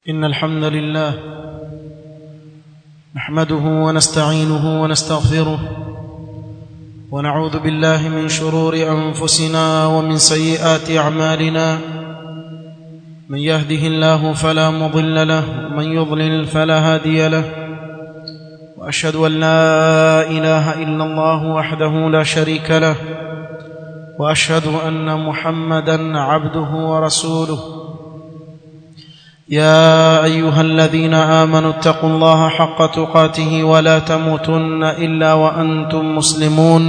إن الحمد لله نحمده ونستعينه ونستغفره ونعوذ بالله من شرور أنفسنا ومن سيئات أعمالنا من يهده الله فلا مضل له ومن يضلل فلا هادي له وأشهد أن لا إله إلا الله وحده لا شريك له وأشهد أن محمدًا عبده ورسوله يا أيها الذين آمنوا اتقوا الله حق تقاته ولا تموتن إلا وأنتم مسلمون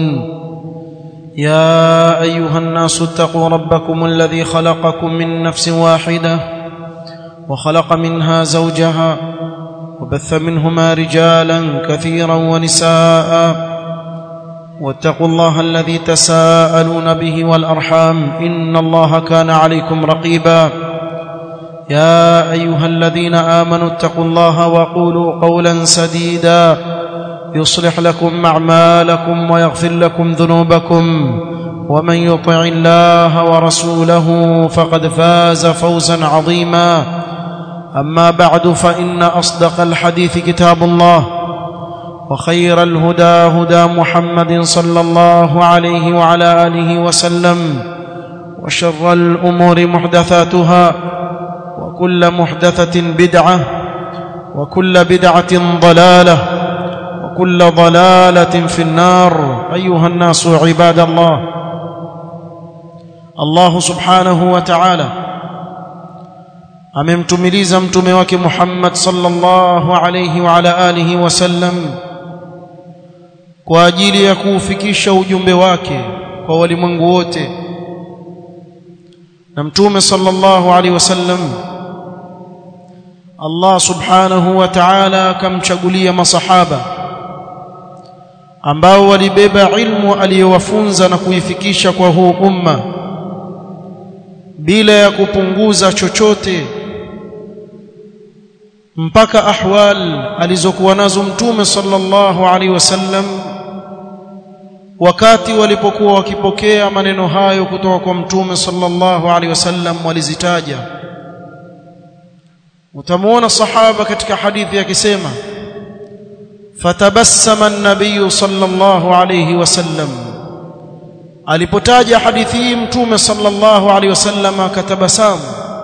يا أيها الناس اتقوا ربكم الذي خلقكم من نفس واحدة وخلق منها زوجها وبث منهما رجالا كثيرا ونساء واتقوا الله الذي تساءلون به والأرحام إن الله كان عليكم رقيبا يا أيها الذين آمنوا اتقوا الله وقولوا قولا سديدا يصلح لكم أعمالكم ويغفر لكم ذنوبكم ومن يطع الله ورسوله فقد فاز فوزا عظيما أما بعد فإن أصدق الحديث كتاب الله وخير الهدى هدى محمد صلى الله عليه وعلى آله وسلم وشر الأمور محدثاتها وكل محدثة بدعة وكل بدعة ضلالة وكل ضلالة في النار أيها الناس عباد الله الله سبحانه وتعالى amemtumiliza mtume wake Muhammad sallallahu alayhi wa ala alihi wasallam kwa ajili ya kuufikisha ujumbe wake kwa walimwengu wote. Na mtume sallallahu alayhi wasallam Allah subhanahu wa ta'ala akamchagulia masahaba ambao walibeba ilmu aliyowafunza na kuifikisha kwa huu umma bila ya kupunguza chochote, mpaka ahwal alizokuwa nazo mtume sallallahu alaihi wasallam wakati walipokuwa wakipokea maneno hayo kutoka kwa mtume sallallahu alaihi wasallam walizitaja. Utamuona sahaba katika hadithi akisema fatabassama an-nabiy sallallahu alayhi wasallam, alipotaja hadithi hii mtume sallallahu alayhi wasallam akatabasamu.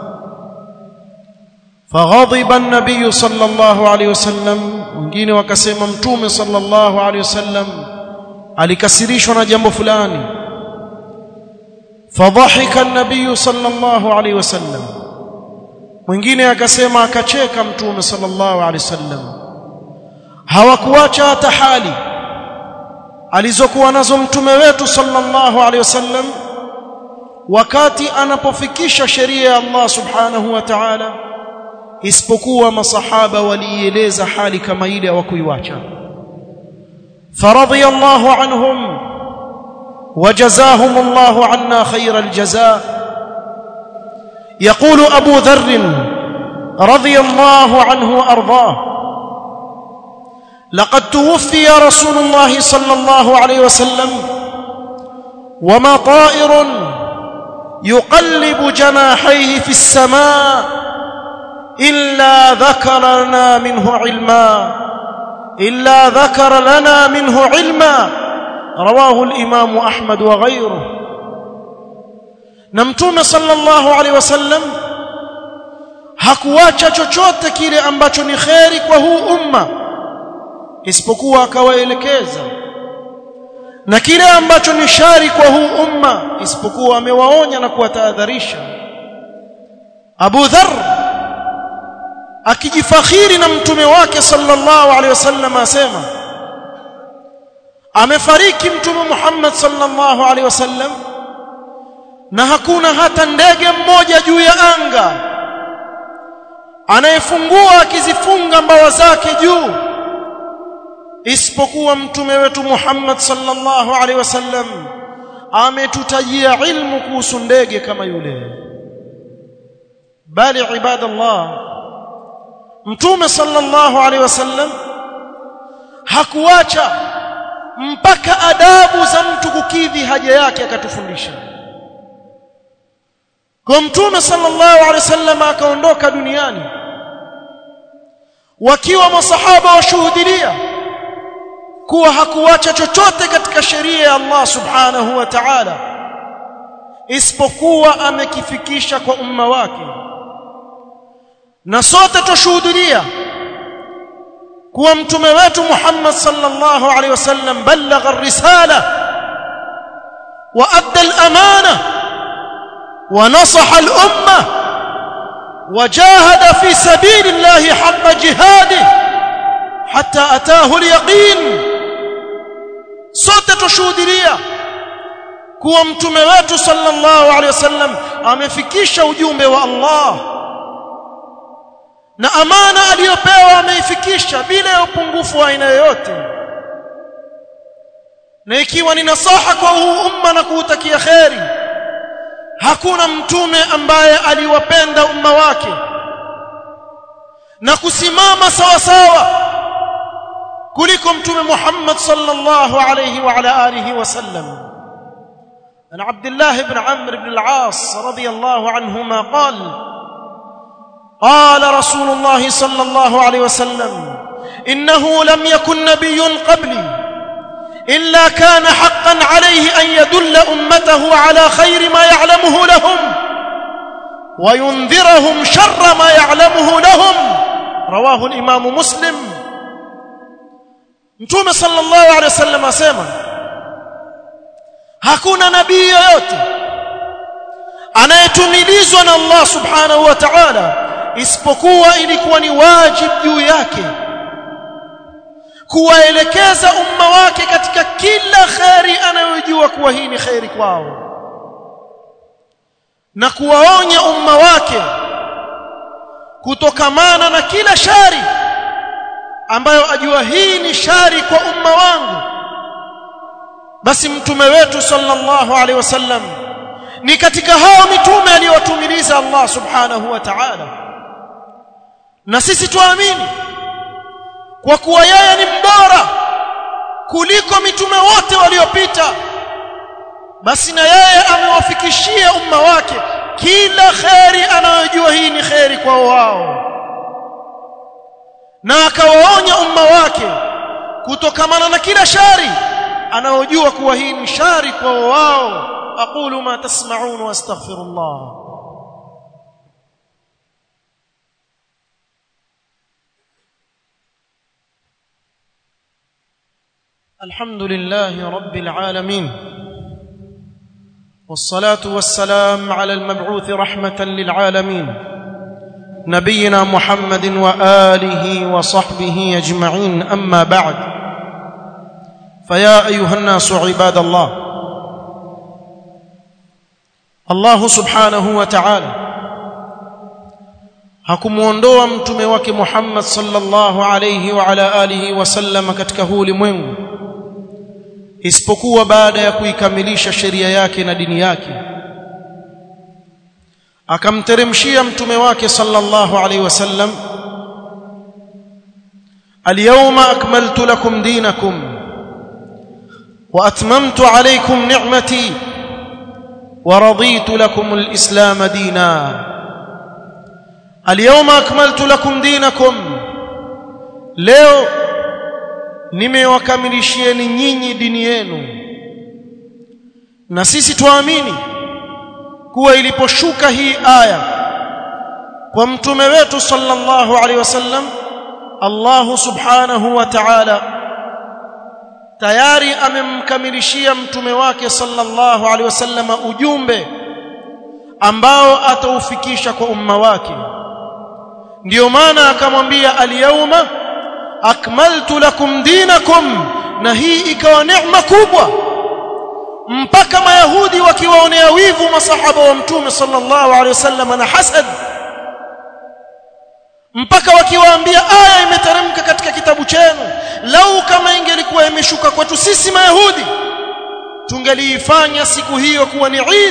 Faghadiba an-nabiy sallallahu alayhi wasallam, wengine wakasema mtume sallallahu alayhi wasallam alikasirishwa na jambo fulani. Fadhahika an-nabiy sallallahu alayhi wasallam, mwingine akasema akacheka mtume sallallahu alaihi wasallam. Hawakuacha hata hali alizokuwa nazo mtume wetu sallallahu alaihi wasallam wakati anapofikisha sheria ya Allah subhanahu wa ta'ala, isipokuwa masahaba walieleza hali kama ile hawakuiacha. Faradiyallahu anhum wajazahumullahu anna khayral jazaa. يقول أبو ذر رضي الله عنه وأرضاه لقد توفي رسول الله صلى الله عليه وسلم وما طائر يقلب جناحيه في السماء إلا ذكر لنا منه علما رواه الإمام أحمد وغيره. Na mtume sallallahu alaihi wasallam hakuacha chochote kile ambacho ni kheri kwa huu umma, isipokuwa akawaelekeza, na kile ambacho ni shari kwa huu umma isipokuwa amewaonya na kuwatahadharisha. Abu Dharr akijifakhiri na mtume wake sallallahu alaihi wasallam asema amefariki mtume Muhammad sallallahu alaihi wasallam na hakuna hata ndege mmoja juu ya anga anayefungua akizifunga mbawa zake juu isipokuwa mtume wetu Muhammad sallallahu alaihi wasallam ametutajia ilmu kuhusu ndege kama yule. Bali ibadallah, mtume sallallahu alaihi wasallam hakuacha mpaka adabu za mtu kukidhi haja yake akatufundisha. Kwa mtume sallallahu alaihi wasallam akaondoka duniani, wakiwa masahaba washuhudia kuwa hakuacha chochote katika sheria ya Allah subhanahu wa ta'ala isipokuwa amekifikisha kwa umma wake. Na sote tushuhudia kuwa mtume wetu Muhammad sallallahu alaihi wasallam balagha ar-risala wa adda al-amana wa nasaha al-umma wa jahada fi sabilillahi haqqa jihadihi hatta ataahu al-yaqin. Sote tushuhudia kuwa mtume wetu sallallahu alaihi wasallam amefikisha ujumbe wa Allah na amana aliyopewa ameifikisha bila ya upungufu wa aina yoyote. Na ikiwa ni nasaha kwa huu umma na kuutakia kheri, hakuna mtume ambaye aliwapenda umma wake na kusimama sawa sawa kuliko mtume Muhammad sallallahu alayhi wa ala alihi wasallam. An Abdullah ibn Amr ibn al-As radiyallahu anhuma qala قال رسول الله صلى الله عليه وسلم إنه لم يكن نبي قبلي إلا كان حقا عليه أن يدل أمته على خير ما يعلمه لهم وينذرهم شر ما يعلمه لهم. رواه الإمام مسلم. Mtume sallallahu alaihi wasallam asema hakuna nabii yoyote anayetumilizwa na Allah subhanahu wa ta'ala isipokuwa ilikuwa ni wajibu juu yake kuwaelekeza umma wake katika kila khairi anayojua kuwa hii ni khairi kwao, na kuwaonya umma wake kutokamana na kila shari ambayo ajua hii ni shari kwa umma wangu. Basi mtume wetu sallallahu alaihi wasallam ni katika hao mitume aliyowatumiliza Allah subhanahu wa ta'ala. Na sisi tuamini kwa kuwa yeye ni mbora kuliko mitume wote waliopita, basi na yeye amewafikishia umma wake kila khairi anayojua hii ni khairi kwa wao, na akawaonya umma wake kutokamana na kila shari anayojua kuwa hii ni shari kwa wao. aqulu ma tasma'un wa astaghfirullah. الحمد لله رب العالمين والصلاة والسلام على المبعوث رحمة للعالمين نبينا محمد وآله وصحبه أجمعين. أما بعد، فيا أيها الناس عباد الله، الله سبحانه وتعالى hakumuondoa mtume wake Muhammad sallallahu alayhi wa ala alihi wasallam katika huu ulimwengu isipokuwa baada ya kuikamilisha sheria yake na dini yake. Akamteremshia mtume wake sallallahu alayhi wasallam, al-yawma akmaltu lakum dinakum wa atmamtu alaykum ni'mati wa raditu lakum al-islam dina. Al-yawma akmaltu lakum dinakum, leo nimewakamilishieni nyinyi dini yenu. Na sisi tuamini kuwa iliposhuka hii aya kwa mtume wetu sallallahu alaihi wasallam, Allah subhanahu wa ta'ala tayari amemkamilishia mtume wake sallallahu alaihi wasallam ujumbe ambao ataufikisha kwa umma wake. Ndio maana akamwambia al-yawma akmaltu lakum dinakum, na hii ikawa neema kubwa mpaka mayahudi wakiwaonea wivu masahaba wa mtume sallallahu alaihi wasallam na hasad, mpaka wakiwaambia aya imeteremka katika kitabu chenu, lau kama ingelikuwa imeshuka kwetu sisi mayahudi tungeliifanya siku hiyo kuwa ni Eid.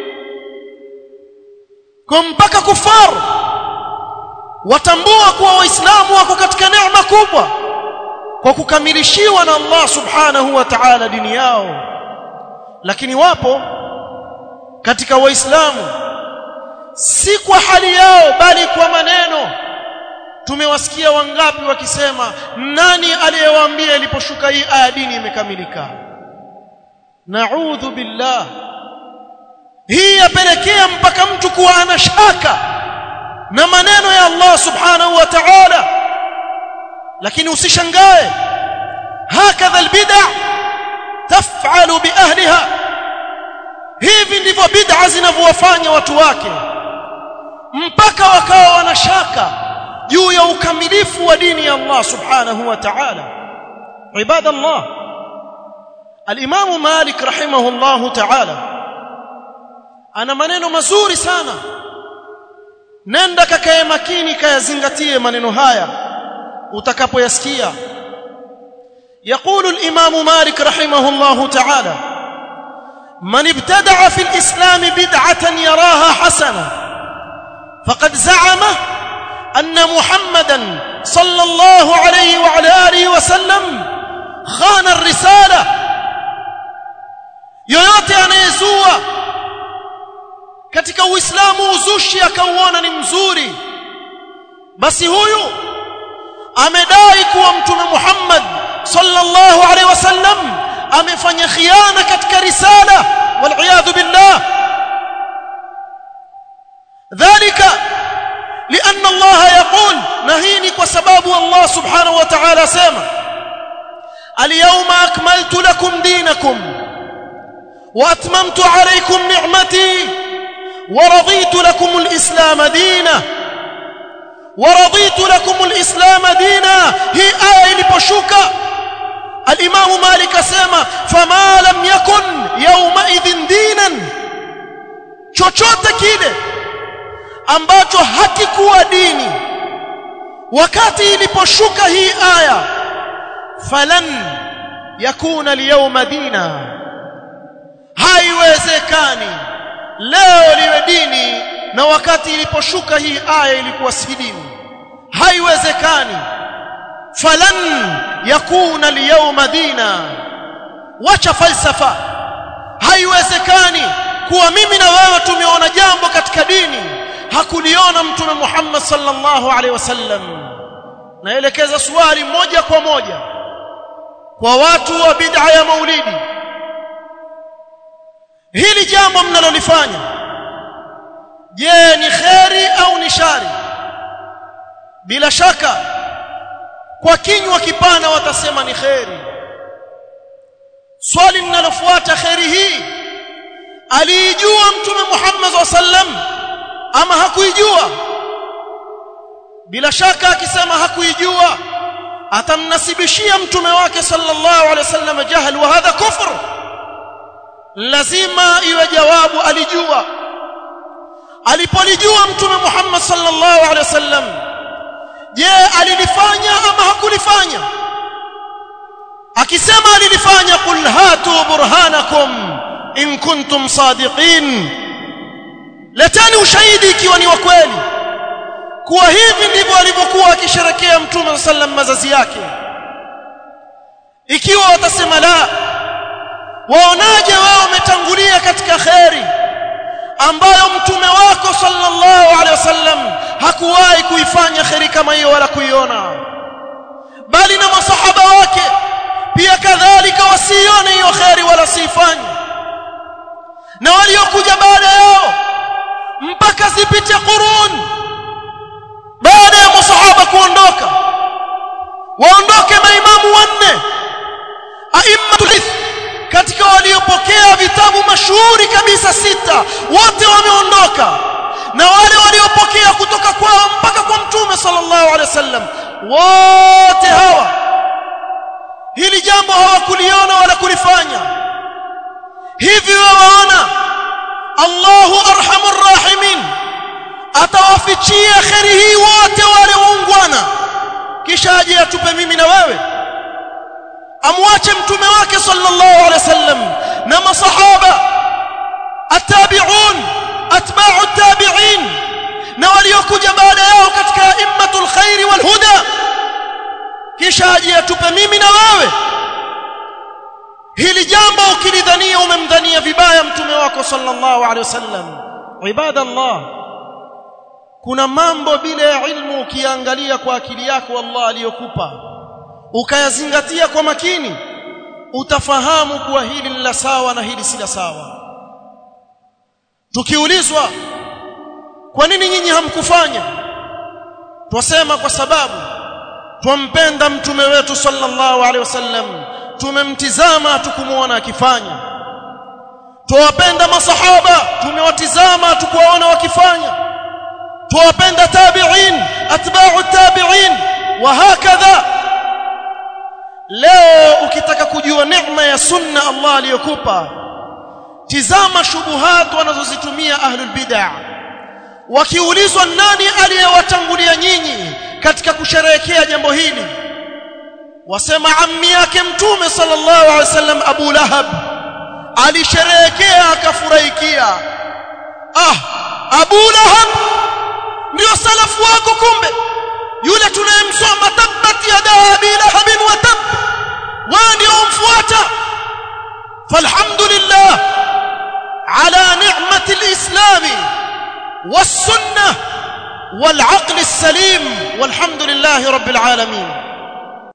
Kwa mpaka kufaru watambua kuwa waislamu wako katika neema kubwa kwa kukamilishiwa na Allah subhanahu wa ta'ala dini yao. Lakini wapo katika waislamu si kwa hali yao bali kwa maneno tumewasikia wangapi wakisema nani aliyewaambia iliposhuka hii aya dini imekamilika? Naudhu billah. Hii yapelekea mpaka mtu kuwa ana shaka na maneno ya Allah subhanahu wa ta'ala. Lakini usishangae, hakadha albid'a taf'alu bi ahliha, hivi ndivyo bid'a zinavyowafanya watu wake mpaka wakawa wana shaka juu ya ukamilifu wa dini ya Allah subhanahu wa ta'ala. Ibadallah, al-Imam Malik rahimahullah ta'ala ana maneno mazuri sana. Nenda kakae makini, kayazingatie maneno haya utakapoyasikia. يقول الإمام مالك رحمه الله تعالى: من ابتدع في الإسلام بدعة يراها حسنة فقد زعم أن محمدا صلى الله عليه وعلى آله وسلم خان الرسالة. yoyote anayezua katika Uislamu uzushi akauona ni mzuri, basi huyu amedai kuwa Mtume Muhammad sallallahu alaihi wasallam amefanya khiana katika risala, wal iyad billah. dhalika lianna Allah yaqul, nahini kwa sababu Allah subhanahu wa ta'ala asema: al-yawma akmaltu lakum dinakum wa atmamtu alaykum ni'mati wa raditu lakum al-islam dinan ورضيت لكم الإسلام دينا. هي آية iliposhuka الإمام مالك asema فما لم يكن يومئذ دينا, chochote kile ambacho hakikuwa dini wakati iliposhuka hii aya, falan yakuna al-yawma dina, haiwezekani leo liwe dini na wakati iliposhuka hii aya ilikuwa si dini. Haiwezekani. falan yakuna al-yawma dina, wacha falsafa. Haiwezekani kuwa mimi na wewe tumeona jambo katika dini hakuliona Mtume Muhammad sallallahu alaihi wasallam. Naelekeza swali moja kwa moja kwa watu wa bid'a ya maulidi. Hili jambo mnalolifanya, je, ni khairi au ni shari? Bila shaka kwa kinywa kipana watasema ni khairi. Swali linalofuata, khairi hii aliijua Mtume Muhammad sallam ama hakuijua? Bila shaka akisema hakuijua, atamnasibishia mtume wake sallallahu alaihi wasallam jahl, wa hadha kufr. Lazima iwe jawabu alijua. Alipolijua Mtume Muhammad sallallahu alaihi wasallam, je, alilifanya ama hakulifanya? Akisema alilifanya, qul hatu burhanakum in kuntum sadiqin, letani ushahidi ikiwa ni wa kweli kuwa hivi ndivyo alivyokuwa akisherekea Mtume sallam mazazi yake. Ikiwa watasema la, waonaje wao wametangulia katika khairi ambayo mtume wako sallallahu alaihi wasallam hakuwahi kuifanya khairi kama hiyo wala kuiona, bali na masahaba wake pia kadhalika wasione hiyo khairi wala siifanye, na waliokuja baada yao mpaka zipite qurun baada ya masahaba kuondoka, waondoke maimamu wanne aimmatul hadith katika waliopokea vitabu mashuhuri kabisa 6, wote wameondoka, na wale waliopokea kutoka kwao mpaka kwa Mtume sallallahu alaihi wasallam, wote hawa hili jambo hawakuliona wala kulifanya. Hivi waona Allahu arhamur rahimin atawafichia khairi hii wote wale waungwana, kisha aje atupe mimi na wewe? Amwache mtume wake sallallahu alaihi wasallam na masahaba at-tabi'un atba'u at-tabi'in na waliokuja baada yao katika immatul khairi wal huda, kisha aje atupe mimi na wewe? Hili jambo ukilidhania umemdhania vibaya mtume wako sallallahu alaihi wasallam. Ibadallah, kuna mambo bila ya ilmu ukiangalia kwa akili yako Allah aliyokupa ukayazingatia kwa makini utafahamu kuwa hili ni la sawa na hili si la sawa. Tukiulizwa kwa nini nyinyi hamkufanya, twasema kwa sababu twampenda mtume wetu sallallahu alaihi wasallam, tumemtizama tukumuona akifanya. Twawapenda masahaba, tumewatizama tukuwaona wakifanya. Twawapenda tabi'in, atba'u tabi'in wa hakadha. Leo ukitaka kujua neema ya sunna Allah aliyokupa, tizama shubuhat wanazozitumia ahlul bid'ah. Wakiulizwa nani aliyewatangulia nyinyi katika kusherehekea jambo hili, wasema ammi yake mtume sallallahu alaihi wasallam Abu Lahab alisherehekea akafurahikia. Abu Lahab ndio salafu wako, kumbe yule tunayemsoma tabbat yada Abi Lahab wa tab, wewe ndio umfuata. Falhamdulillah ala ni'mati al-islam was-sunnah wal-aql as-salim walhamdulillahi rabbil alamin.